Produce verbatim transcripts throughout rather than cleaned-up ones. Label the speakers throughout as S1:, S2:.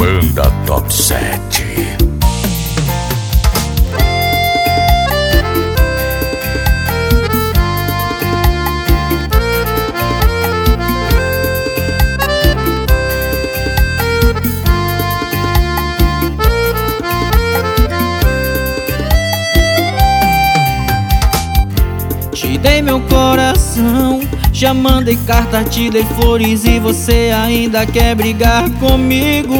S1: Banda Top sete.
S2: Te dei meu coração, já mandei carta, te dei flores e você ainda quer brigar comigo.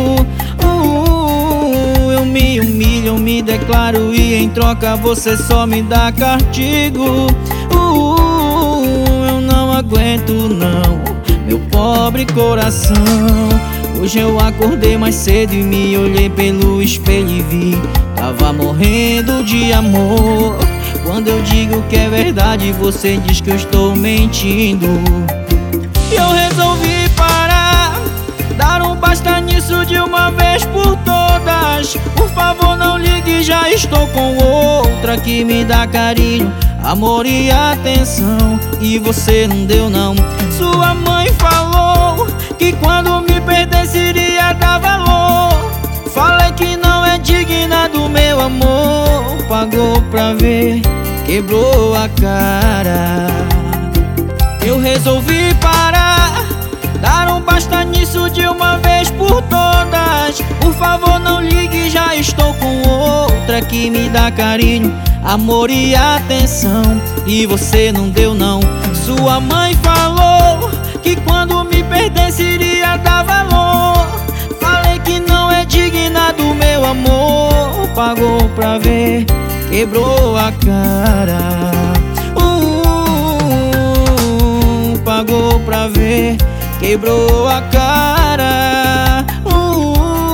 S2: uh, Eu me humilho, eu me declaro e em troca você só me dá castigo. uh, Eu não aguento não, meu pobre coração. Hoje eu acordei mais cedo e me olhei pelo espelho e vi, tava morrendo de amor. Quando eu digo que é verdade, você diz que eu estou mentindo. E eu resolvi parar, dar um basta nisso de uma vez por todas. Por favor não ligue, já estou com outra que me dá carinho, amor e atenção, e você não deu não. Sua mãe falou que quando me perdesse iria dar valor. Falei que não é digna do meu amor, pagou pra ver, quebrou a cara. Eu resolvi parar, dar um basta nisso de uma vez por todas. Por favor não ligue, já estou com outra que me dá carinho, amor e atenção, e você não deu não. Sua mãe falou que quando me perdesse iria dar valor. Falei que não é digna do meu amor, pagou pra ver, quebrou a cara. uh, uh, Pagou pra ver, quebrou a cara. uh,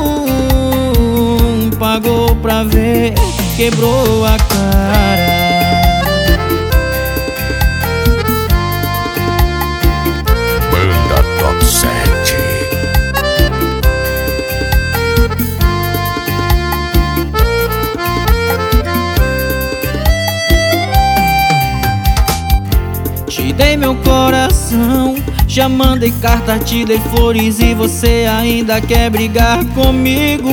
S2: uh, Pagou pra ver, quebrou a cara.
S1: Banda Top sete.
S2: Te dei meu coração, já mandei carta, te dei flores e você ainda quer brigar comigo.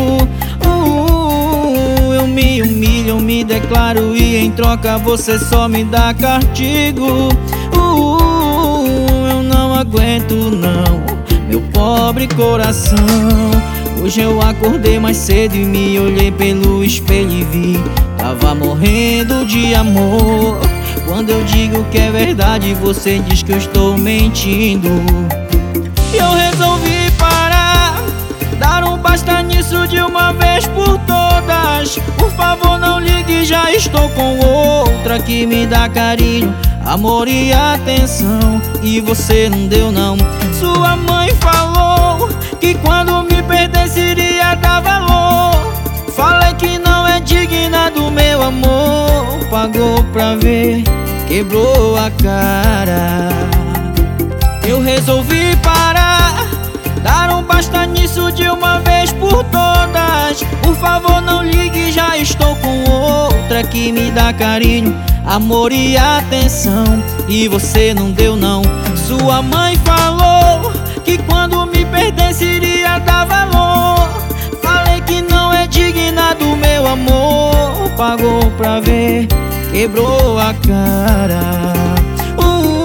S2: uh, Eu me humilho, eu me declaro e em troca você só me dá castigo. uh, Eu não aguento não, meu pobre coração. Hoje eu acordei mais cedo e me olhei pelo espelho e vi, tava morrendo de amor. Quando eu digo que é verdade, você diz que eu estou mentindo. E eu resolvi parar, dar um basta nisso de uma vez por todas. Por favor não ligue, já estou com outra que me dá carinho, amor e atenção, e você não deu não. Sua mãe falou que quando me perdesse iria dar valor. Falei que não é digna do meu amor, pagou pra ver, quebrou a cara. Eu resolvi parar, dar um basta nisso de uma vez por todas. Por favor não ligue, já estou com outra que me dá carinho, amor e atenção, e você não deu não. Sua mãe falou que quando me perdesse iria dar valor. Falei que não é digna do meu amor, pagou pra ver, quebrou a cara. uh,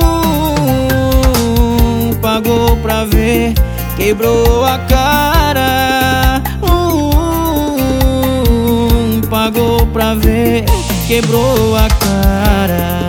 S2: uh, Pagou pra ver, quebrou a cara. uh, uh, Pagou pra ver, quebrou a cara.